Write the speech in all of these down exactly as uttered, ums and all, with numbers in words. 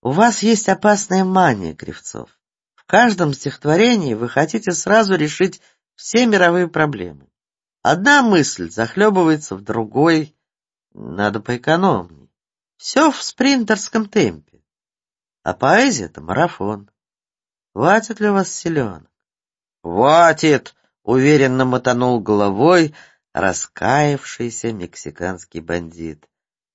У вас есть опасная мания, Кривцов. В каждом стихотворении вы хотите сразу решить все мировые проблемы. Одна мысль захлебывается в другой. Надо поэкономней. Все в спринтерском темпе. А поэзия — это марафон. Хватит ли у вас селенок? Хватит! Уверенно мотанул головой раскаявшийся мексиканский бандит.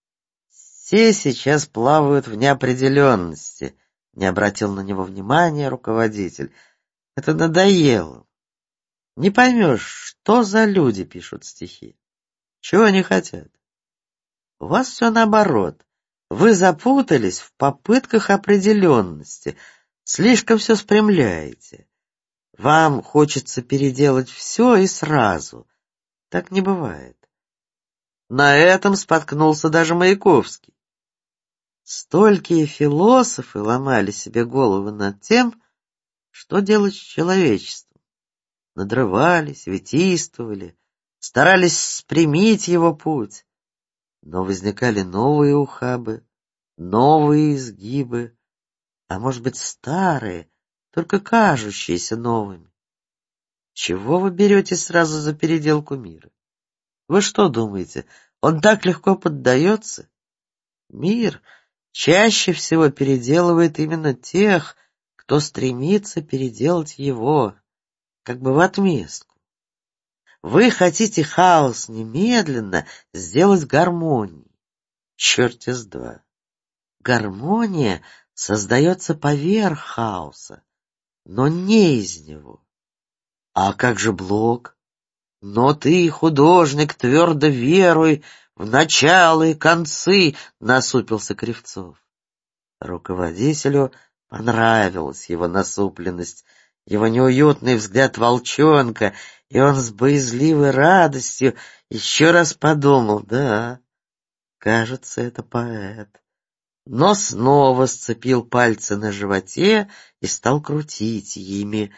Все сейчас плавают в неопределенности. Не обратил на него внимания руководитель. Это надоело. Не поймешь, что за люди пишут стихи. Чего они хотят? У вас все наоборот. Вы запутались в попытках определенности. Слишком все спрямляете. Вам хочется переделать все и сразу. Так не бывает. На этом споткнулся даже Маяковский. Столькие философы ломали себе головы над тем, что делать с человечеством. Надрывались, витийствовали, старались спрямить его путь. Но возникали новые ухабы, новые изгибы, а может быть старые, только кажущиеся новыми. Чего вы берете сразу за переделку мира? Вы что думаете, он так легко поддается? Мир чаще всего переделывает именно тех, кто стремится переделать его, как бы в отместку. Вы хотите хаос немедленно сделать гармонией. Черт из два. Гармония создается поверх хаоса, но не из него. А как же Блок? Но ты, художник, твердо веруй в начало и концы, насупился Кривцов. Руководителю понравилась его насупленность, его неуютный взгляд волчонка, и он с боязливой радостью еще раз подумал: да, кажется, это поэт. Но снова сцепил пальцы на животе и стал крутить ими.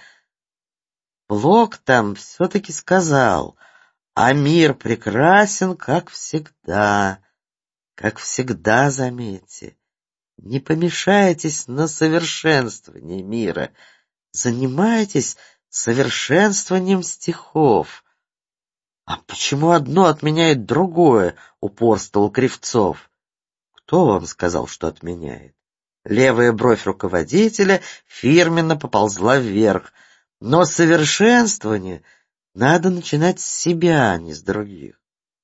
Блок там все-таки сказал: а мир прекрасен, как всегда. Как всегда, заметьте. Не помешайтесь на совершенствовании мира. Занимайтесь совершенствованием стихов. А почему одно отменяет другое? Упорствовал Кривцов. Кто вам сказал, что отменяет? Левая бровь руководителя фирменно поползла вверх. Но совершенствование надо начинать с себя, а не с других.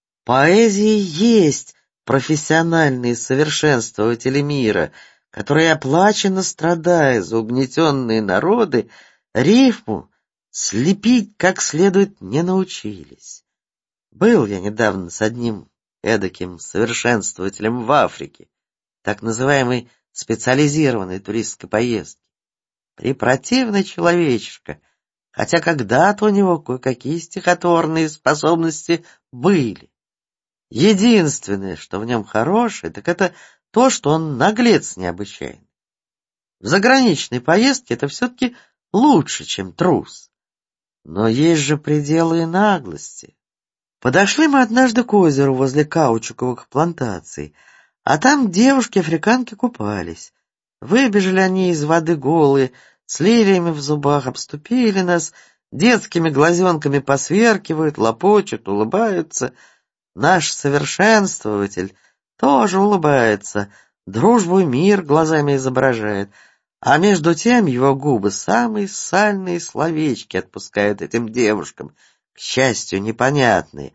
Поэзия есть профессиональные совершенствователи мира, которые оплаченно страдая за угнетенные народы, рифму слепить как следует не научились. Был я недавно с одним эдаким совершенствователем в Африке, так называемой специализированной туристской поездки. Препротивный человечишка, хотя когда-то у него кое-какие стихотворные способности были. Единственное, что в нем хорошее, так это то, что он наглец необычайный. В заграничной поездке это все-таки лучше, чем трус. Но есть же пределы и наглости. Подошли мы однажды к озеру возле каучуковых плантаций, а там девушки-африканки купались. Выбежали они из воды голые, с лилиями в зубах, обступили нас, детскими глазенками посверкивают, лопочут, улыбаются. Наш совершенствователь тоже улыбается, дружбу и мир глазами изображает, а между тем его губы самые сальные словечки отпускают этим девушкам, к счастью, непонятные.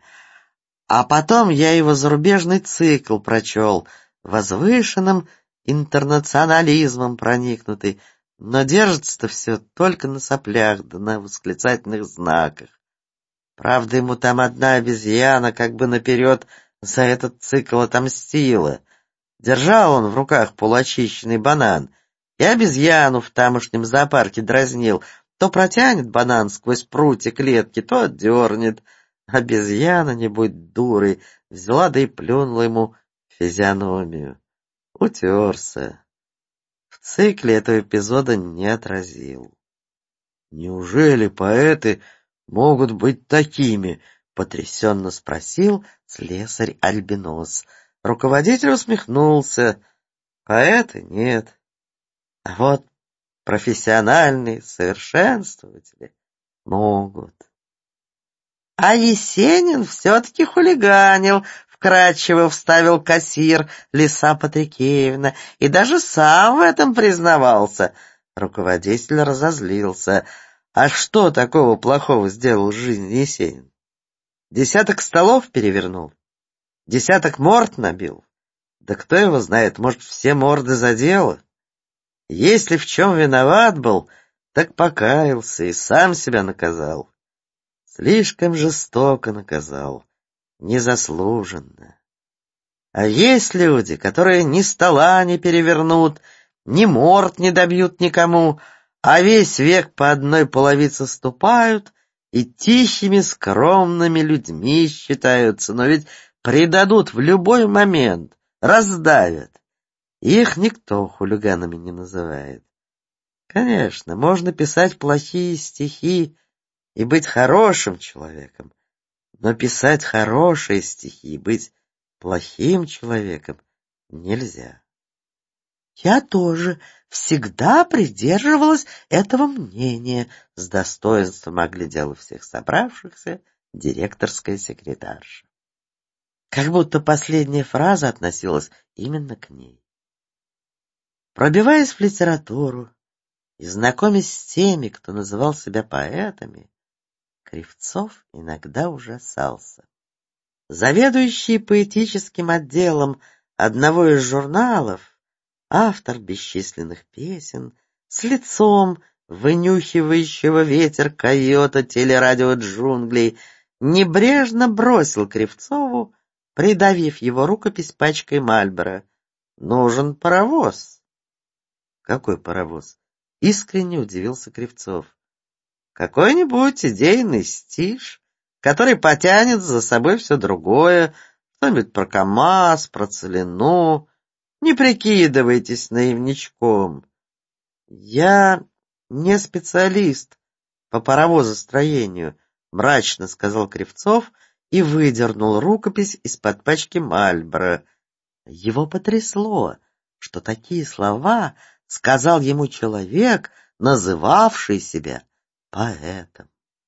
А потом я его зарубежный цикл прочел, возвышенным интернационализмом проникнутый, но держится-то все только на соплях да на восклицательных знаках. Правда, ему там одна обезьяна как бы наперед за этот цикл отомстила. Держал он в руках полуочищенный банан, и обезьяну в тамошнем зоопарке дразнил. То протянет банан сквозь прутья клетки, то отдернет. Обезьяна, не будь дурой, взяла да и плюнула ему в физиономию. Утерся. В цикле этого эпизода не отразил. «Неужели поэты могут быть такими?» — потрясенно спросил слесарь-альбинос. Руководитель усмехнулся. «Поэты нет, А вот профессиональные совершенствователи могут. А Есенин все-таки хулиганил, вкратчиво вставил кассир Лиса Патрикеевна, и даже сам в этом признавался. Руководитель разозлился. А что такого плохого сделал в жизни Есенин? Десяток столов перевернул, десяток морд набил. Да кто его знает, может, все морды задело? Если в чем виноват был, так покаялся и сам себя наказал. Слишком жестоко наказал, незаслуженно. А есть люди, которые ни стола не перевернут, ни морд не добьют никому, а весь век по одной половице ступают и тихими скромными людьми считаются, но ведь предадут в любой момент, раздавят. Их никто хулиганами не называет. Конечно, можно писать плохие стихи и быть хорошим человеком, но писать хорошие стихи и быть плохим человеком нельзя. Я тоже всегда придерживалась этого мнения, с достоинством оглядела всех собравшихся директорская секретарша. Как будто последняя фраза относилась именно к ней. Пробиваясь в литературу и знакомясь с теми, кто называл себя поэтами, Кривцов иногда ужасался. Заведующий поэтическим отделом одного из журналов, автор бесчисленных песен, с лицом вынюхивающего ветер койота телерадио джунглей, небрежно бросил Кривцову, придавив его рукопись пачкой Мальборо: «Нужен паровоз». «Какой паровоз?» — искренне удивился Кривцов. «Какой-нибудь идейный стишь, который потянет за собой все другое, что-нибудь про КамАЗ, про целину. Не прикидывайтесь наивничком. Я не специалист по паровозостроению», — мрачно сказал Кривцов и выдернул рукопись из-под пачки Мальборо. Его потрясло, что такие слова сказал ему человек, называвший себя поэтом.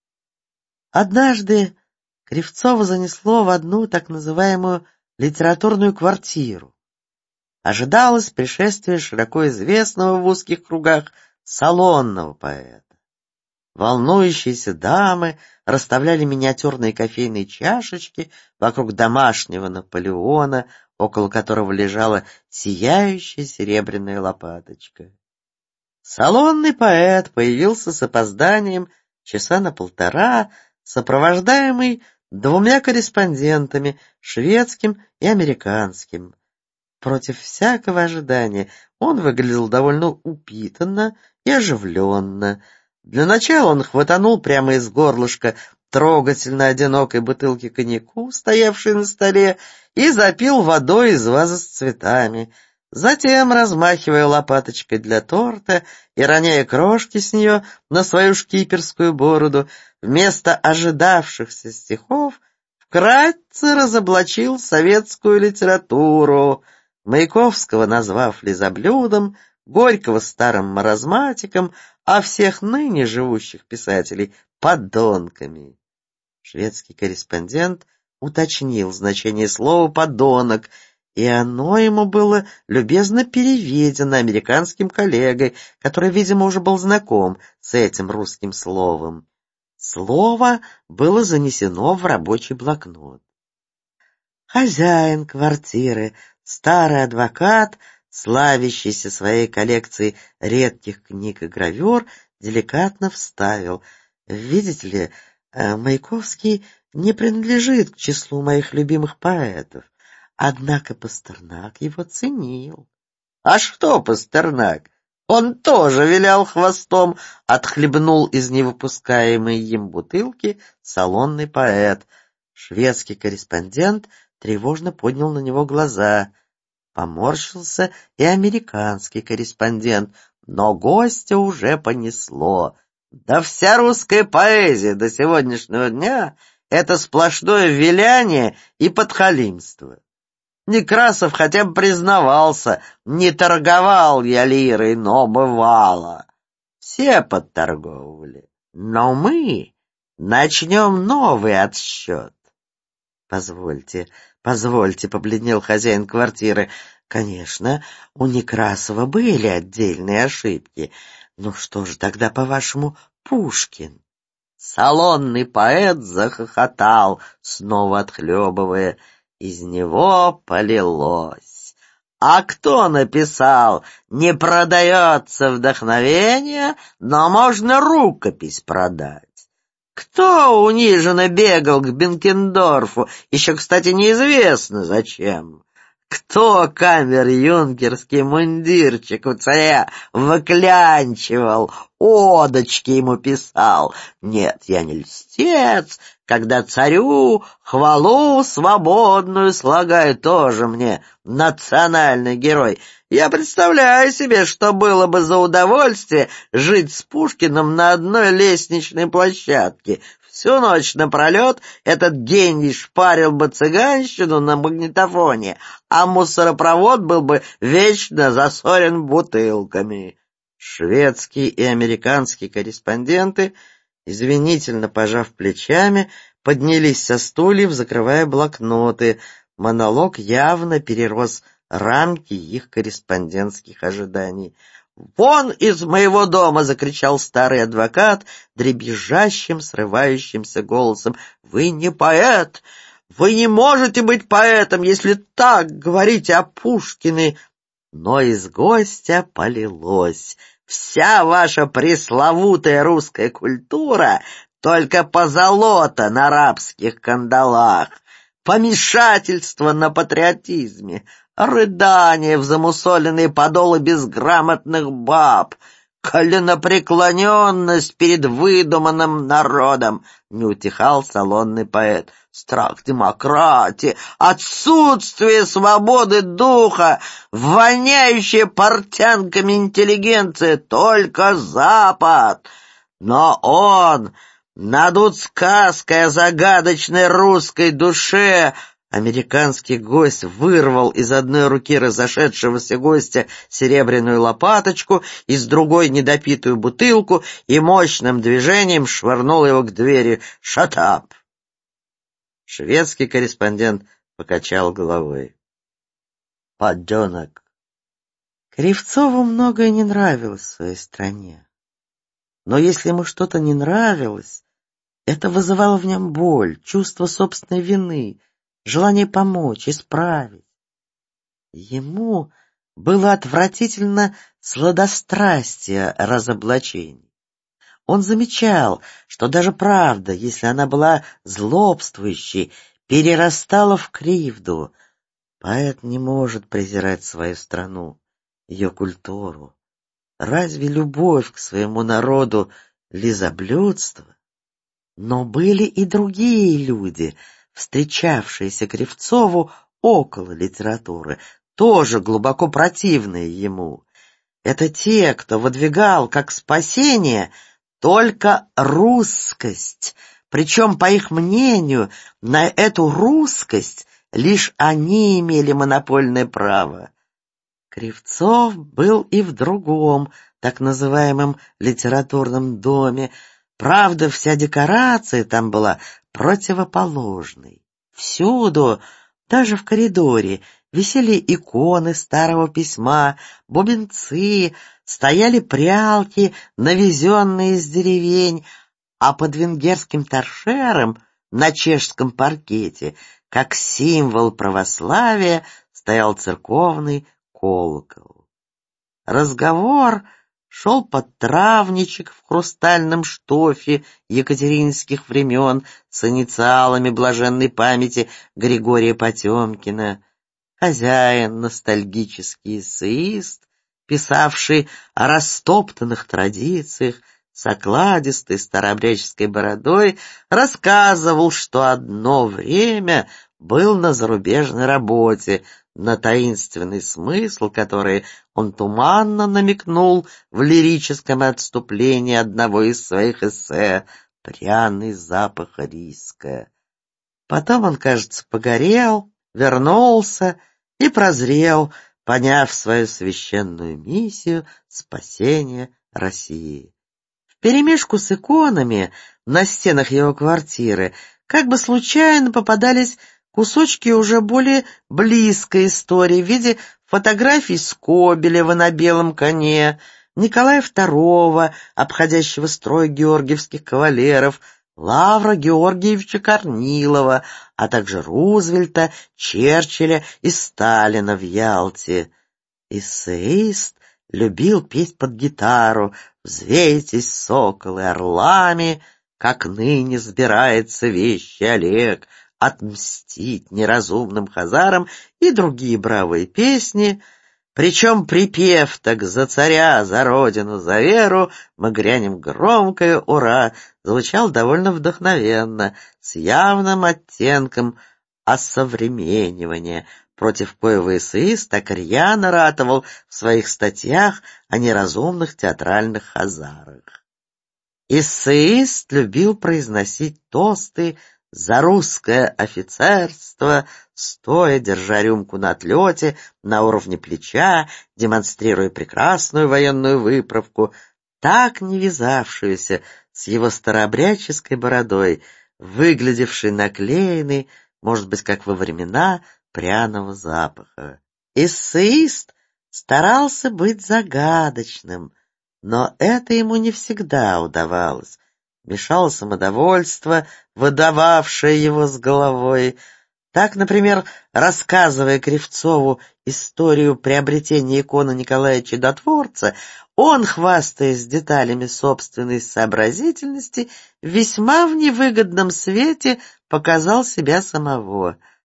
Однажды Кривцова занесло в одну так называемую литературную квартиру. Ожидалось пришествие широко известного в узких кругах салонного поэта. Волнующиеся дамы расставляли миниатюрные кофейные чашечки вокруг домашнего Наполеона, около которого лежала сияющая серебряная лопаточка. Салонный поэт появился с опозданием часа на полтора, сопровождаемый двумя корреспондентами, шведским и американским. Против всякого ожидания он выглядел довольно упитанно и оживленно. Для начала он хватанул прямо из горлышка трогательно одинокой бутылки коньяку, стоявшей на столе, и запил водой из вазы с цветами. Затем, размахивая лопаточкой для торта и роняя крошки с нее на свою шкиперскую бороду, вместо ожидавшихся стихов вкратце разоблачил советскую литературу, Маяковского назвав лизоблюдом, Горького старым маразматиком, а всех ныне живущих писателей — подонками. Шведский корреспондент уточнил значение слова «подонок», и оно ему было любезно переведено американским коллегой, который, видимо, уже был знаком с этим русским словом. Слово было занесено в рабочий блокнот. Хозяин квартиры, старый адвокат, славящийся своей коллекцией редких книг и гравюр, деликатно вставил: «Видите ли, Маяковский не принадлежит к числу моих любимых поэтов, однако Пастернак его ценил». «А что Пастернак? Он тоже вилял хвостом», — отхлебнул из невыпускаемой им бутылки салонный поэт. Шведский корреспондент тревожно поднял на него глаза. Поморщился и американский корреспондент, но гостя уже понесло. Да вся русская поэзия до сегодняшнего дня — это сплошное виляние и подхалимство. Некрасов хотя бы признавался: не торговал я лирой, но бывало. Все подторговывали, но мы начнем новый отсчет. Позвольте, позвольте, побледнел хозяин квартиры. Конечно, у Некрасова были отдельные ошибки. Ну что же тогда, по-вашему, Пушкин? Салонный поэт захохотал, снова отхлебывая. Из него полилось. А кто написал: не продается вдохновение, но можно рукопись продать? Кто униженно бегал к Бенкендорфу, еще, кстати, неизвестно зачем? Кто камер-юнкерский мундирчик у царя выклянчивал, одочки ему писал? Нет, я не льстец, когда царю хвалу свободную слагаю, тоже мне национальный герой. Я представляю себе, что было бы за удовольствие жить с Пушкиным на одной лестничной площадке. Всю ночь напролет этот гений шпарил бы цыганщину на магнитофоне, а мусоропровод был бы вечно засорен бутылками. Шведские и американские корреспонденты, извинительно пожав плечами, поднялись со стульев, закрывая блокноты. Монолог явно перерос рамки их корреспондентских ожиданий. «Вон из моего дома!» — закричал старый адвокат дребезжащим, срывающимся голосом. «Вы не поэт! Вы не можете быть поэтом, если так говорите о Пушкине!» Но из гостя полилось: «Вся ваша пресловутая русская культура — только позолота на рабских кандалах, помешательство на патриотизме, рыдание в замусоленные подолы безграмотных баб, коленопреклоненность перед выдуманным народом», — не утихал салонный поэт. «Страх демократии, отсутствие свободы духа, воняющая портянками интеллигенция, только Запад. Но он надут сказкой о загадочной русской душе». Американский гость вырвал из одной руки разошедшегося гостя серебряную лопаточку, из другой недопитую бутылку и мощным движением швырнул его к двери. «Shut up!» Шведский корреспондент покачал головой. «Подонок!» Кривцову многое не нравилось в своей стране. Но если ему что-то не нравилось, это вызывало в нем боль, чувство собственной вины, желание помочь, исправить. Ему было отвратительно сладострастие разоблачений. Он замечал, что даже правда, если она была злобствующей, перерастала в кривду. Поэт не может презирать свою страну, ее культуру. Разве любовь к своему народу — лизоблюдство? Но были и другие люди, встречавшиеся Кривцову около литературы, тоже глубоко противные ему. Это те, кто выдвигал как спасение только русскость, причем, по их мнению, на эту русскость лишь они имели монопольное право. Кривцов был и в другом, так называемом литературном доме. Правда, вся декорация там была противоположной. Всюду, даже в коридоре, висели иконы старого письма, бубенцы, стояли прялки, навезенные из деревень, а под венгерским торшером на чешском паркете, как символ православия, стоял церковный колокол. Разговор шел под травничек в хрустальном штофе екатерининских времен с инициалами блаженной памяти Григория Потемкина. Хозяин, ностальгический эссеист, писавший о растоптанных традициях, с окладистой старообрядческой бородой, рассказывал, что одно время был на зарубежной работе, на таинственный смысл, который он туманно намекнул в лирическом отступлении одного из своих эссе «Пряный запах риска». Потом он, кажется, погорел, вернулся и прозрел, поняв свою священную миссию спасения России. Вперемешку с иконами на стенах его квартиры как бы случайно попадались кусочки уже более близкой истории в виде фотографий Скобелева на белом коне, Николая второго, обходящего строй георгиевских кавалеров, Лавра Георгиевича Корнилова, а также Рузвельта, Черчилля и Сталина в Ялте. Эссеист любил петь под гитару «Взвейтесь, соколы, орлами, как ныне сбирается вещий Олег, отмстить неразумным хазарам» и другие бравые песни. Причем припев так «За царя, за родину, за веру, мы грянем громкое ура» звучал довольно вдохновенно, с явным оттенком осовременивания, против коего эссеист так рьяно ратовал в своих статьях о неразумных театральных хазарах. Эссеист любил произносить тосты за русское офицерство, стоя, держа рюмку на отлете, на уровне плеча, демонстрируя прекрасную военную выправку, так не вязавшуюся с его старообрядческой бородой, выглядевшей наклеенной, может быть, как во времена пряного запаха. Эссеист старался быть загадочным, но это ему не всегда удавалось. Мешало самодовольство, выдававшее его с головой. Так, например, рассказывая Кривцову историю приобретения иконы Николая Чудотворца, он, хвастаясь деталями собственной сообразительности, весьма в невыгодном свете показал себя самого.